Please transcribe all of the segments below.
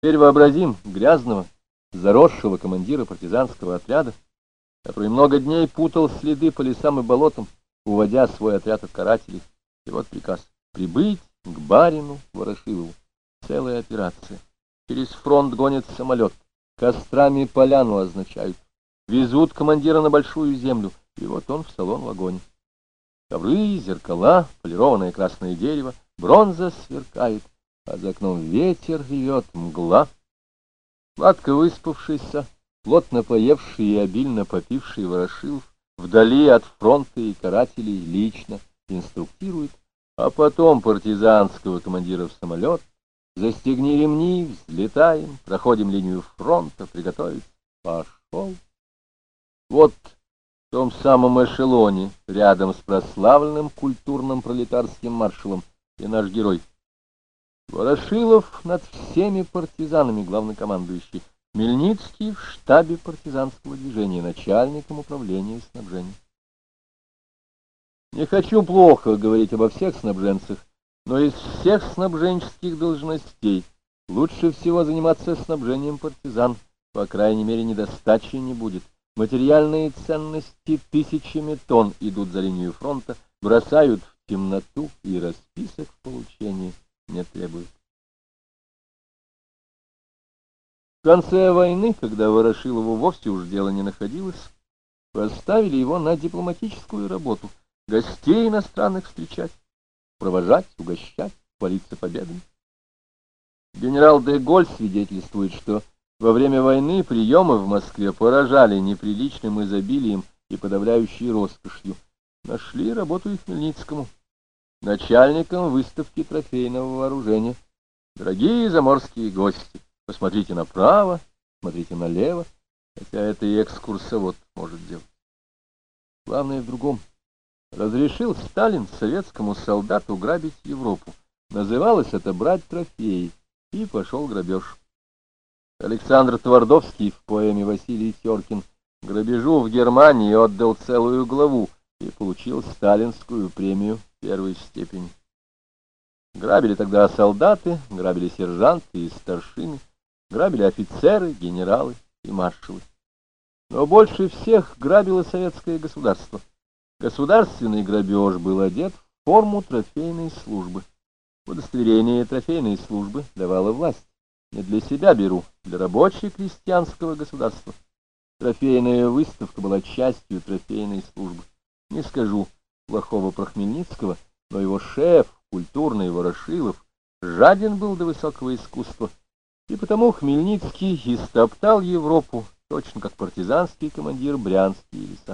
Теперь вообразим грязного, заросшего командира партизанского отряда, который много дней путал следы по лесам и болотам, уводя свой отряд от карателей. И вот приказ — прибыть к барину Ворошилову. Целая операция. Через фронт гонят самолет, кострами поляну означают, везут командира на большую землю, и вот он в салон-вагоне. Ковры, зеркала, полированное красное дерево, бронза сверкает, а за окном ветер ревет, мгла. Сладко выспавшийся, плотно поевший и обильно попивший Ворошилов вдали от фронта и карателей лично инструктирует, а потом партизанского командира в самолет: застегни ремни, взлетаем, проходим линию фронта, приготовиться, пошел. Вот в том самом эшелоне, рядом с прославленным культурным пролетарским маршалом, и наш герой. Ворошилов над всеми партизанами главнокомандующий, Хмельницкий в штабе партизанского движения, начальником управления снабжения. Не хочу плохо говорить обо всех снабженцах, но из всех снабженческих должностей лучше всего заниматься снабжением партизан, по крайней мере недостачи не будет. Материальные ценности тысячами тонн идут за линию фронта, бросают в темноту и расписок в получении не требуют. В конце войны, когда Ворошилову вовсе уж дело не находилось, поставили его на дипломатическую работу, гостей иностранных встречать, провожать, угощать, хвалиться победами. Генерал де Голь свидетельствует, что во время войны приемы в Москве поражали неприличным изобилием и подавляющей роскошью. Нашли работу и Хмельницкому, начальником выставки трофейного вооружения. Дорогие заморские гости, посмотрите направо, смотрите налево, хотя это и экскурсовод может делать. Главное в другом. Разрешил Сталин советскому солдату грабить Европу. Называлось это «брать трофеи», и пошел грабеж. Александр Твардовский в поэме «Василий Теркин» грабежу в Германии отдал целую главу и получил сталинскую премию первой степени. Грабили тогда солдаты, грабили сержанты и старшины, грабили офицеры, генералы и маршалы. Но больше всех грабило советское государство. Государственный грабеж был одет в форму трофейной службы. Удостоверение трофейной службы давала власть. Не для себя беру, для рабоче-крестьянского государства. Трофейная выставка была частью трофейной службы. Не скажу плохого про Хмельницкого, но его шеф, культурный Ворошилов, жаден был до высокого искусства, и потому Хмельницкий истоптал Европу, точно как партизанский командир брянские леса.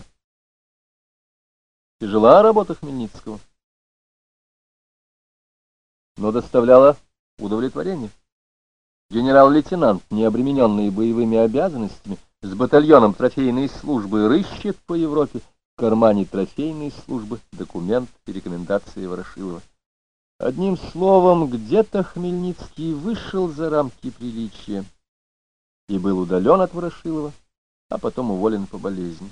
Тяжела работа Хмельницкого, но доставляла удовлетворение. Генерал-лейтенант, не обремененный боевыми обязанностями, с батальоном трофейной службы рыщет по Европе в кармане трофейной службы документ и рекомендации Ворошилова. Одним словом, где-то Хмельницкий вышел за рамки приличия и был удален от Ворошилова, а потом уволен по болезни.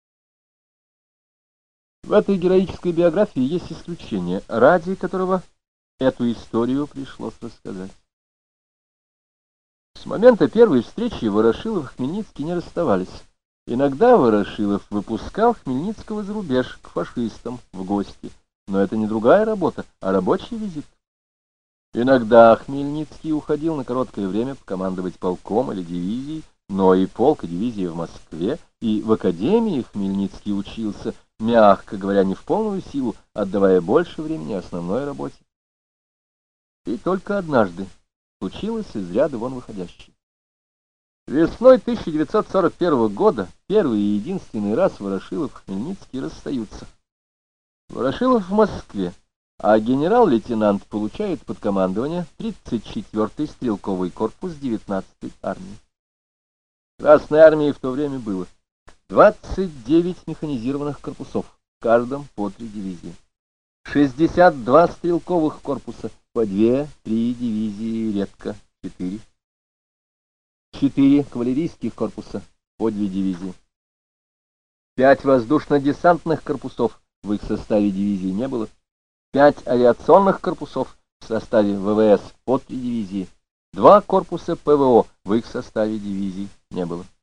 В этой героической биографии есть исключение, ради которого эту историю пришлось рассказать. С момента первой встречи Ворошилов и Хмельницкий не расставались. Иногда Ворошилов выпускал Хмельницкого за рубеж к фашистам в гости, но это не другая работа, а рабочий визит. Иногда Хмельницкий уходил на короткое время покомандовать полком или дивизией, но и полк и дивизия в Москве, и в академии Хмельницкий учился, мягко говоря, не в полную силу, отдавая больше времени основной работе. И только однажды случилось из ряда вон выходящее. Весной 1941 года первый и единственный раз Ворошилов и Хмельницкий расстаются. Ворошилов в Москве, а генерал-лейтенант получает под командование 34-й стрелковый корпус 19-й армии. Красной армии в то время было 29 механизированных корпусов, в каждом по 3 дивизии. 62 стрелковых корпуса, по 2-3 дивизии, редко 4. 4 кавалерийских корпуса, по 2 дивизии. 5 воздушно-десантных корпусов, в их составе дивизии не было. 5 авиационных корпусов в составе ВВС, по 3 дивизии. 2 корпуса ПВО в их составе дивизии не было.